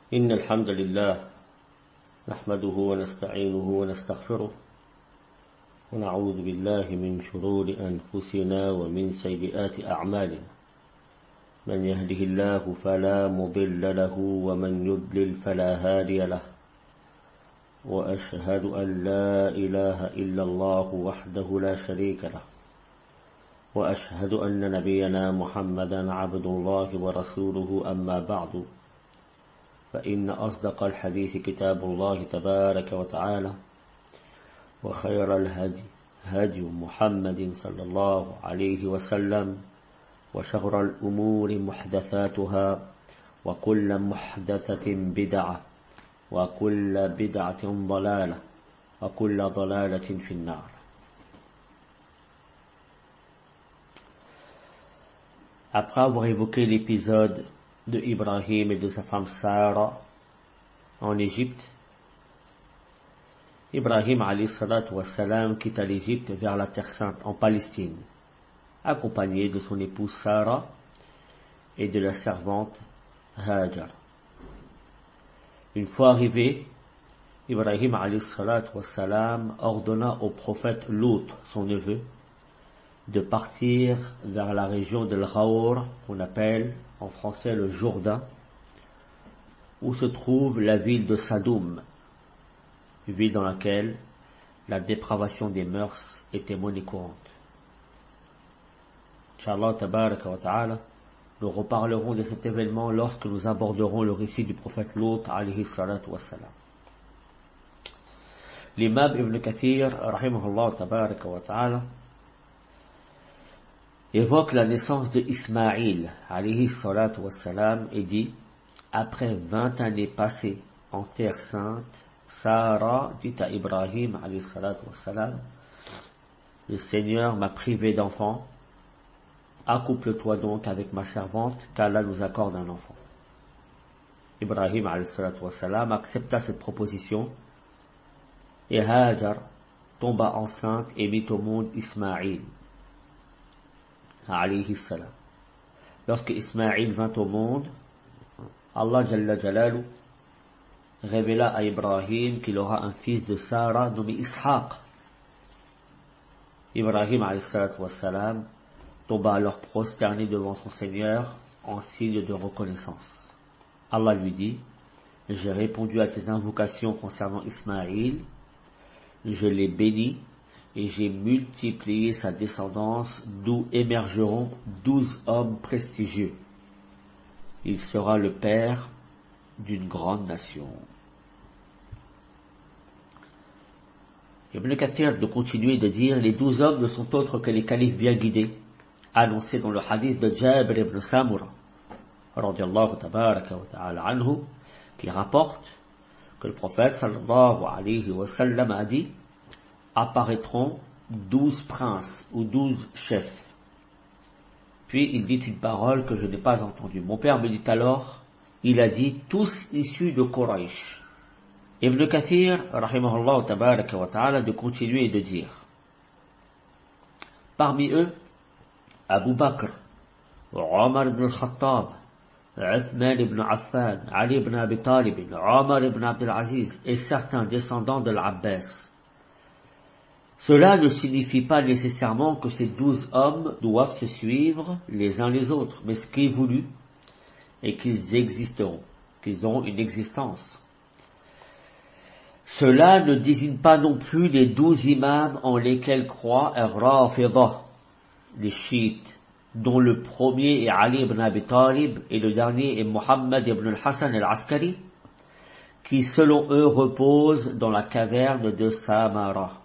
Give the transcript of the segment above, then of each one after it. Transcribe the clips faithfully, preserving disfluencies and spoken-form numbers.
إن الحمد لله نحمده ونستعينه ونستغفره ونعوذ بالله من شرور أنفسنا ومن سيئات أعمالنا من يهده الله فلا مضل له ومن يضلل فلا هادي له وأشهد أن لا إله إلا الله وحده لا شريك له وأشهد أن نبينا محمدا عبد الله ورسوله أما بعد فإن أصدق الحديث كتاب الله تبارك وتعالى وخير الهدي هدي محمد صلى الله عليه وسلم وشر الأمور محدثاتها وكل محدثة بدعة وكل بدعة ضلالة وكل ضلالة في النار. Après avoir évoqué l'épisode de Ibrahim et de sa femme Sarah en Égypte, Ibrahim alayhi salatu wassalam quitta l'Égypte vers la Terre Sainte en Palestine, accompagné de son épouse Sarah et de la servante Hajar. Une fois arrivé, Ibrahim alayhi salatu wassalam ordonna au prophète Lot, son neveu, de partir vers la région de l'Ghaour, qu'on appelle en français le Jourdain, où se trouve la ville de Sadoum, ville dans laquelle la dépravation des mœurs était monnaie courante. Inch'Allah tabaraka wa ta'ala, nous reparlerons de cet événement lorsque nous aborderons le récit du prophète Lot alayhi salatu wassalam. L'imam Ibn Kathir, rahimahullah tabaraka wa ta'ala, évoque la naissance de Ismaïl alayhi salatu wassalam et dit: après vingt années passées en terre sainte, Sarah dit à Ibrahim alayhi salatu wassalam: le Seigneur m'a privé d'enfant, accouple-toi donc avec ma servante, qu'Allah nous accorde un enfant. Ibrahim alayhi salatu wassalam accepta cette proposition et Hajar tomba enceinte et mit au monde Ismaïl alayhi salam. Lorsque Ismaïl vint au monde, Allah Jalla Jalalu révéla à Ibrahim qu'il aura un fils de Sarah nommé Ishaq. Ibrahim alayhi salatu wassalam tomba alors prosterné devant son Seigneur en signe de reconnaissance. Allah lui dit: j'ai répondu à tes invocations concernant Ismaïl, je l'ai béni et j'ai multiplié sa descendance, d'où émergeront douze hommes prestigieux. Il sera le père d'une grande nation. Ibn Kathir de continuer de dire: les douze hommes ne sont autres que les califes bien guidés, annoncés dans le hadith de Jabir ibn Samura, radiyallahu tabaraka wa ta'ala anhu, qui rapporte que le prophète sallallahu alayhi wa sallam a dit: apparaîtront douze princes ou douze chefs. Puis il dit une parole que je n'ai pas entendue. Mon père me dit alors, il a dit: tous issus de Quraysh. Ibn Kathir, rahimahullah tabaraka wa ta'ala, de continuer et de dire: parmi eux, Abu Bakr, Omar ibn al-Khattab, Uthman ibn Affan, Ali ibn Abi Talib, Omar ibn Abdul Aziz et certains descendants de l'Abbas. Cela ne signifie pas nécessairement que ces douze hommes doivent se suivre les uns les autres, mais ce qui est voulu est qu'ils existeront, qu'ils auront une existence. Cela ne désigne pas non plus les douze imams en lesquels croient Ar-Rafidah, les chiites, dont le premier est Ali ibn Abi Talib et le dernier est Muhammad ibn al-Hassan al-Askari, qui selon eux reposent dans la caverne de Samara.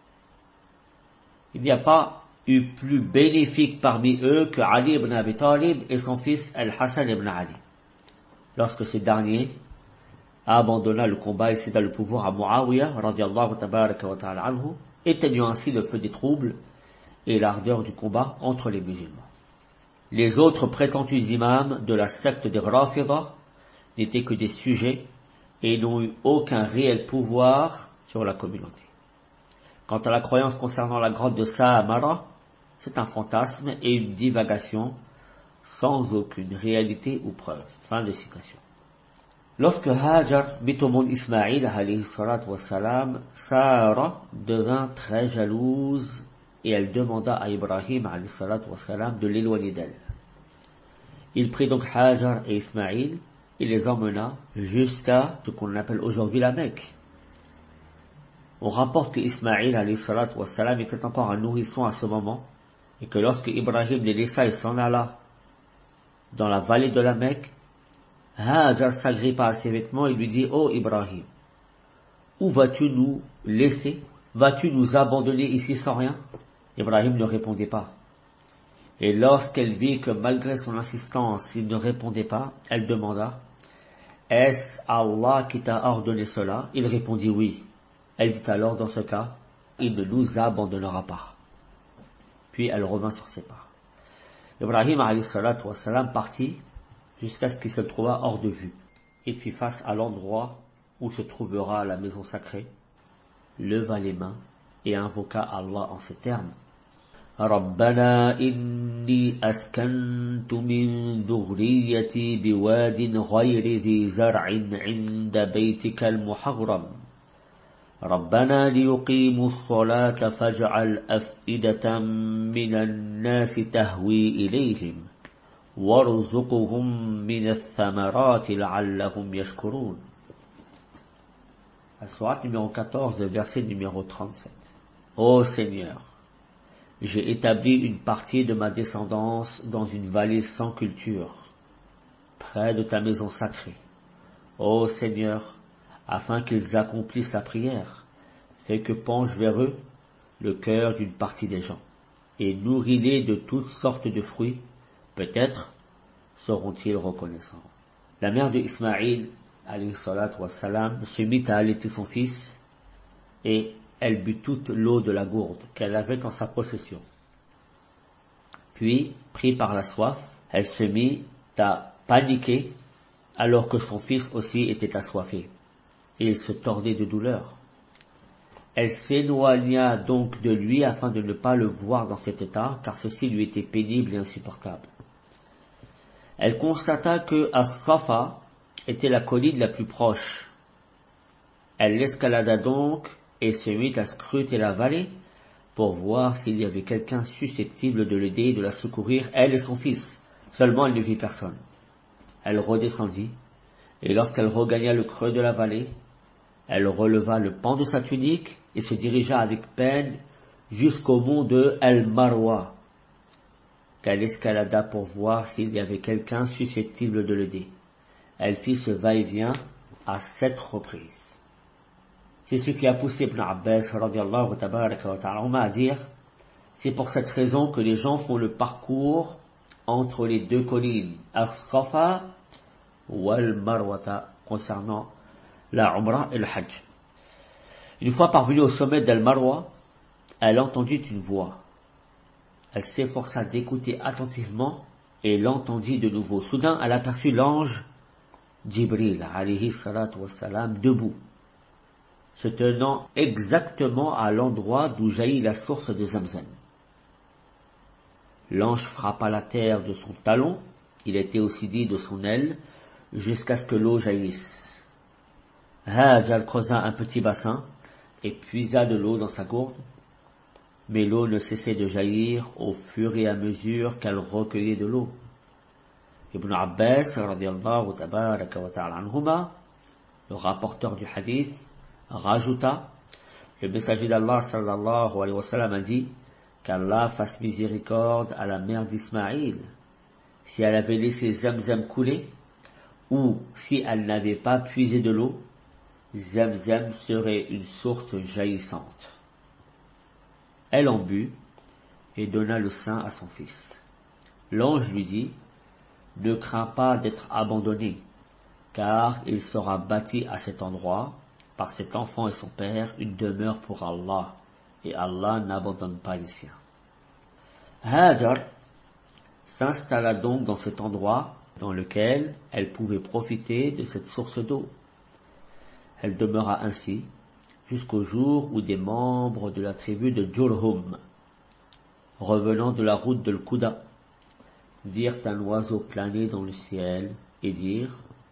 Il n'y a pas eu plus bénéfique parmi eux que Ali ibn Abi Talib et son fils Al-Hassan ibn Ali. Lorsque ce dernier abandonna le combat et céda le pouvoir à Muawiyah, radiyallahu tabaraka wa ta'ala anhu, éteignant ainsi le feu des troubles et l'ardeur du combat entre les musulmans. Les autres prétendus imams de la secte des Rafidah n'étaient que des sujets et n'ont eu aucun réel pouvoir sur la communauté. Quant à la croyance concernant la grotte de Saamara, c'est un fantasme et une divagation sans aucune réalité ou preuve. Fin de citation. Lorsque Hajar mit au monde Ismaïl, alayhi salatu wassalam, Sarah devint très jalouse et elle demanda à Ibrahim, alayhi salatu wassalam, de l'éloigner d'elle. Il prit donc Hajar et Ismaïl et les emmena jusqu'à ce qu'on appelle aujourd'hui la Mecque. On rapporte que Ismaïl, alayhi salatu wassalam, était encore un nourrisson à ce moment et que lorsque Ibrahim les laissa et s'en alla dans la vallée de la Mecque, Hajar s'agrippa à ses vêtements et lui dit: ô Ibrahim, où vas-tu nous laisser? Vas-tu nous abandonner ici sans rien? Ibrahim ne répondait pas. Et lorsqu'elle vit que malgré son insistance, il ne répondait pas, elle demanda: est-ce Allah qui t'a ordonné cela? Il répondit: oui. Elle dit alors: dans ce cas, il ne nous abandonnera pas. Puis elle revint sur ses pas. Ibrahim alayhi salatu wassalam partit jusqu'à ce qu'il se trouva hors de vue. Il fit face à l'endroit où se trouvera la maison sacrée, leva les mains et invoqua Allah en ces termes: ربنا إني أسكنت من ذريتي بواد غير ذي زرع عند بيتك المحرم ربنا ليقيموا الصلاة فاجعل أفئدة من الناس تهوي إليهم وارزقهم من الثمرات لعلهم يشكرون. La sourate numéro quatorze, verset numéro trente-sept. Ô Seigneur, j'ai établi une partie de ma descendance dans une vallée sans culture, près de ta maison sacrée. Ô Seigneur, afin qu'ils accomplissent la prière, fais que penche vers eux le cœur d'une partie des gens, et nourris-les de toutes sortes de fruits, peut-être seront-ils reconnaissants. La mère de Ismaïl, alayhi salatu wassalam, se mit à allaiter son fils, et elle but toute l'eau de la gourde qu'elle avait en sa possession. Puis, pris par la soif, elle se mit à paniquer alors que son fils aussi était assoiffé, et il se tordait de douleur. Elle s'éloigna donc de lui afin de ne pas le voir dans cet état, car ceci lui était pénible et insupportable. Elle constata que As-Safa était la colline la plus proche. Elle l'escalada donc et se mit à scruter la vallée pour voir s'il y avait quelqu'un susceptible de l'aider et de la secourir, elle et son fils. Seulement elle ne vit personne. Elle redescendit, et lorsqu'elle regagna le creux de la vallée, elle releva le pan de sa tunique et se dirigea avec peine jusqu'au mont de El-Marwa, qu'elle escalada pour voir s'il y avait quelqu'un susceptible de l'aider. Elle fit ce va-et-vient à sept reprises. C'est ce qui a poussé Ibn Abbas radiallahu tabaraka wa ta'ala à dire: c'est pour cette raison que les gens font le parcours entre les deux collines, As-Safa ou Al-Marwata, concernant la Umrah et le Hajj. Une fois parvenue au sommet d'Al-Marwa, elle entendit une voix. Elle s'efforça d'écouter attentivement et l'entendit de nouveau. Soudain, elle aperçut l'ange Jibril, alayhi salatu wassalam, debout, se tenant exactement à l'endroit d'où jaillit la source de Zamzam. L'ange frappa la terre de son talon, il était aussi dit de son aile, jusqu'à ce que l'eau jaillisse. Hajar creusa un petit bassin et puisa de l'eau dans sa gourde, mais l'eau ne cessait de jaillir au fur et à mesure qu'elle recueillait de l'eau. Ibn Abbas, radiallahu tabaraka wa ta'ala anhuma, le rapporteur du hadith, rajouta: le messager d'Allah sallallahu alayhi wa sallam a dit qu'Allah fasse miséricorde à la mère d'Ismaïl. Si elle avait laissé Zamzam couler, ou si elle n'avait pas puisé de l'eau, Zamzam serait une source jaillissante. Elle en but et donna le sein à son fils. L'ange lui dit: ne crains pas d'être abandonné, car il sera bâti à cet endroit, par cet enfant et son père, une demeure pour Allah, et Allah n'abandonne pas les siens. Hajar s'installa donc dans cet endroit dans lequel elle pouvait profiter de cette source d'eau. Elle demeura ainsi jusqu'au jour où des membres de la tribu de Jurhum, revenant de la route de l'Kuda, virent un oiseau planer dans le ciel et dirent: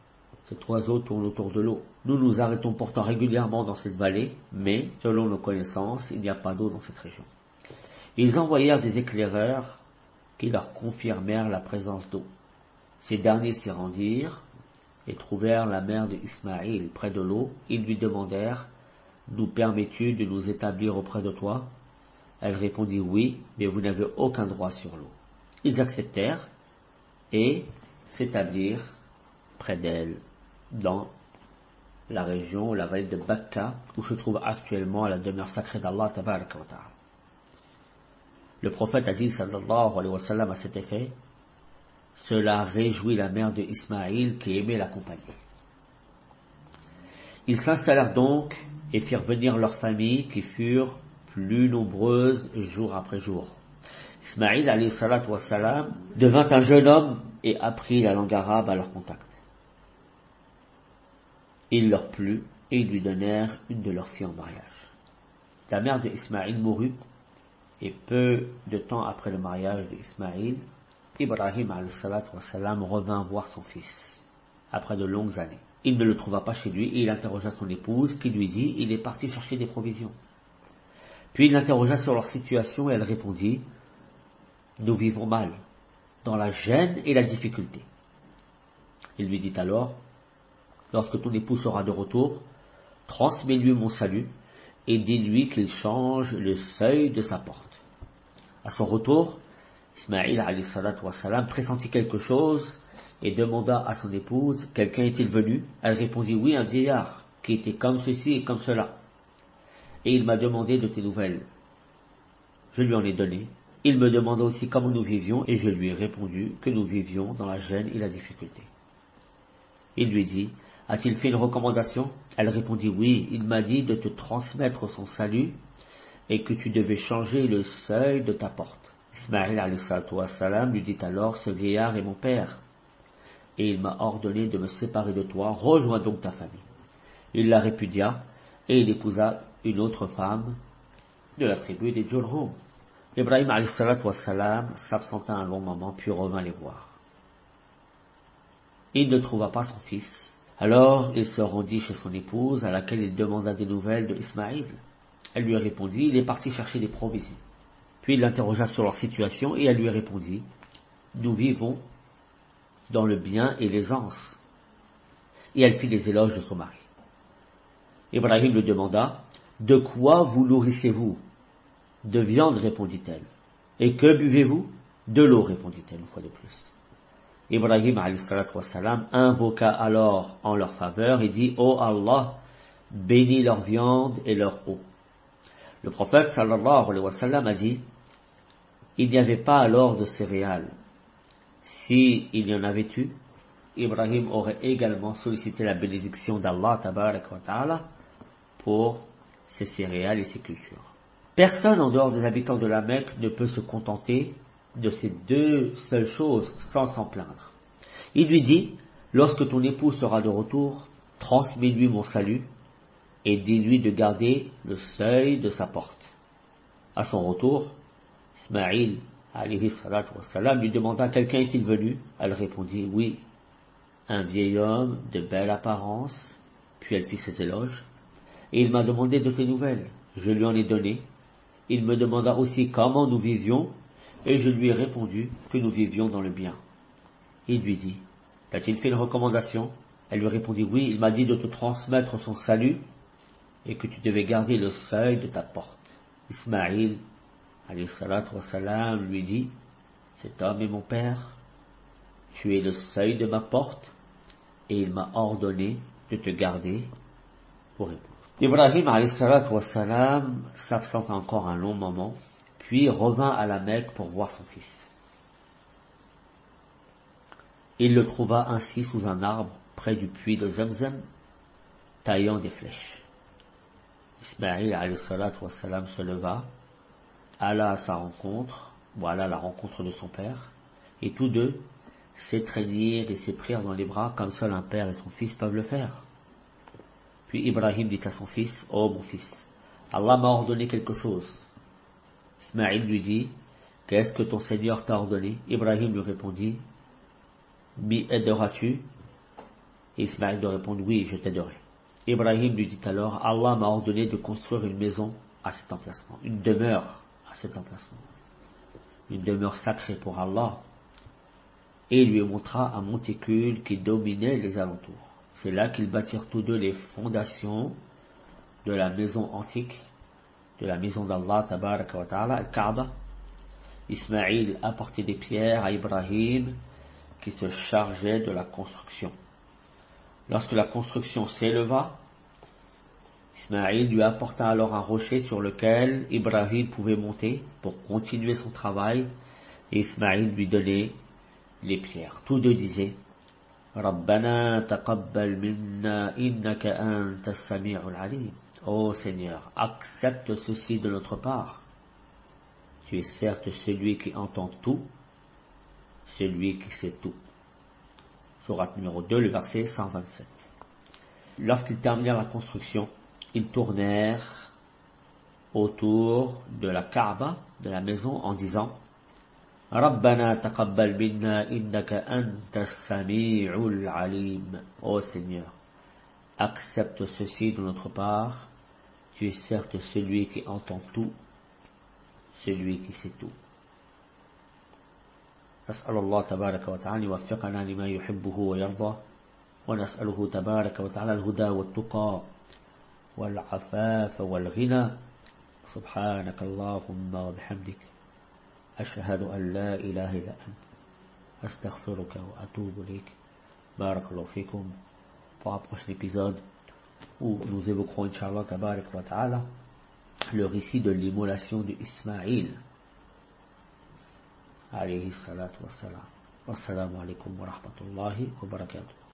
Cet oiseau tourne autour de l'eau. Nous nous arrêtons pourtant régulièrement dans cette vallée, mais, selon nos connaissances, il n'y a pas d'eau dans cette région. Ils envoyèrent des éclaireurs qui leur confirmèrent la présence d'eau. Ces derniers s'y rendirent et trouvèrent la mère de Ismaïl près de l'eau. Ils lui demandèrent « Nous permets-tu de nous établir auprès de toi ?» Elle répondit « Oui, mais vous n'avez aucun droit sur l'eau. » Ils acceptèrent et s'établirent près d'elle, dans la région, la vallée de Bakka, où se trouve actuellement la demeure sacrée d'Allah tabaraka wa ta'ala. Le prophète a dit sallallahu alayhi wa sallam à cet effet, cela réjouit la mère de Ismaïl qui aimait l'accompagner. Ils s'installèrent donc et firent venir leurs familles qui furent plus nombreuses jour après jour. Ismaïl alayhi salatu wa salam devint un jeune homme et apprit la langue arabe à leur contact. Il leur plut et ils lui donnèrent une de leurs filles en mariage. La mère de Ismaïl mourut et peu de temps après le mariage de Ismaïl, Ibrahim alayhi salatu wa salam revint voir son fils après de longues années. Il ne le trouva pas chez lui et il interrogea son épouse qui lui dit « Il est parti chercher des provisions ». Puis il l'interrogea sur leur situation et elle répondit « Nous vivons mal, dans la gêne et la difficulté ». Il lui dit alors « Lorsque ton époux sera de retour, transmets-lui mon salut et dis-lui qu'il change le seuil de sa porte. » À son retour, Ismaïl alayhi salatu wa salam pressentit quelque chose et demanda à son épouse « Quelqu'un est-il venu ?» Elle répondit « Oui, un vieillard qui était comme ceci et comme cela. Et il m'a demandé de tes nouvelles. Je lui en ai donné. Il me demanda aussi comment nous vivions et je lui ai répondu que nous vivions dans la gêne et la difficulté. Il lui dit « A-t-il fait une recommandation ?» Elle répondit « Oui, il m'a dit de te transmettre son salut et que tu devais changer le seuil de ta porte. » Ismaïl alayhi salatu wa salam lui dit alors « Ce vieillard est mon père et il m'a ordonné de me séparer de toi, rejoins donc ta famille. » Il la répudia et il épousa une autre femme de la tribu des Jurhum. Ibrahim alayhi salatu wa salam s'absenta un long moment puis revint les voir. Il ne trouva pas son fils. Alors il se rendit chez son épouse à laquelle il demanda des nouvelles de Ismaïl. Elle lui répondit, il est parti chercher des provisions. Puis il l'interrogea sur leur situation et elle lui répondit, nous vivons dans le bien et l'aisance. Et elle fit les éloges de son mari. Ibrahim lui demanda, de quoi vous nourrissez-vous? De viande, répondit-elle. Et que buvez-vous? De l'eau, répondit-elle une fois de plus. Ibrahim alayhi salatu wa salam invoqua alors en leur faveur et dit, ô Allah, bénis leur viande et leur eau. Le prophète sallallahu alayhi wa sallam a dit, il n'y avait pas alors de céréales. Si il y en avait eu, Ibrahim aurait également sollicité la bénédiction d'Allah tabarak wa ta'ala pour ses céréales et ses cultures. Personne en dehors des habitants de la Mecque ne peut se contenter de ces deux seules choses sans s'en plaindre. Il lui dit, lorsque ton époux sera de retour, transmets-lui mon salut et dis-lui de garder le seuil de sa porte. À son retour, Ismaïl alayhi salatu wa salam lui demanda, quelqu'un est-il venu? Elle répondit, oui, un vieil homme de belle apparence. Puis elle fit ses éloges. Et il m'a demandé de tes nouvelles. Je lui en ai donné. Il me demanda aussi comment nous vivions, et je lui ai répondu que nous vivions dans le bien. Il lui dit, t'a-t-il fait une recommandation? Elle lui répondit, oui, il m'a dit de te transmettre son salut, et que tu devais garder le seuil de ta porte. Ismaïl, alayhi salatu wa salam, lui dit, cet homme est mon père, tu es le seuil de ma porte, et il m'a ordonné de te garder pour épouse. Ibrahim alayhi salatu wa salam s'absenta encore un long moment, puis revint à la Mecque pour voir son fils. Il le trouva ainsi sous un arbre près du puits de Zamzam, taillant des flèches. Ismaïl alayhi salatu wa salam se leva, alla à sa rencontre, ou alla à la rencontre de son père, et tous deux s'étreignirent et se prirent dans les bras comme seul un père et son fils peuvent le faire. Puis Ibrahim dit à son fils, ô mon fils, Allah m'a ordonné quelque chose. Ismaïl lui dit, qu'est-ce que ton Seigneur t'a ordonné? Ibrahim lui répondit, m'y aideras-tu? Et Ismaïl de répondre, oui, je t'aiderai. Ibrahim lui dit alors, Allah m'a ordonné de construire une maison à cet emplacement, une demeure à cet emplacement, une demeure sacrée pour Allah. Et il lui montra un monticule qui dominait les alentours. C'est là qu'ils bâtirent tous deux les fondations de la maison antique, de la maison d'Allah, tabaraka wa ta'ala, al-Kaaba. Ismaïl apportait des pierres à Ibrahim qui se chargeait de la construction. Lorsque la construction s'éleva, Ismaïl lui apporta alors un rocher sur lequel Ibrahim pouvait monter pour continuer son travail, et Ismaïl lui donnait les pierres. Tous deux disaient, Rabbana taqabbal minna innaka anta as-sami'ul alim. Ô Seigneur, accepte ceci de notre part. Tu es certes celui qui entend tout, celui qui sait tout. Sourate numéro deux, le verset cent vingt-sept. Lorsqu'ils terminèrent la construction, ils tournèrent autour de la Kaaba, de la maison, en disant Rabbana taqabbal minna innaka anta as-sami'ul alim. Ô Seigneur, accepte ceci de notre part. Tu es certes celui qui entend tout, celui qui sait tout. نسأل الله تبارك وتعالى يوفقنا لما يحبه ويرضى ونسأله تبارك وتعالى الهدى والتقى والعفاف والغنى سبحانك اللهم وبحمدك أشهد أن لا إله إلا أنت أستغفرك وأتوب إليك بارك الله فيكم. Pour un prochain épisode où nous évoquerons Inch'Allah tabarak wa ta'ala le récit de l'immolation de Ismaïl alayhi salatu wassalam. Wassalamu alaikum wa rahmatullahi wa barakatuh.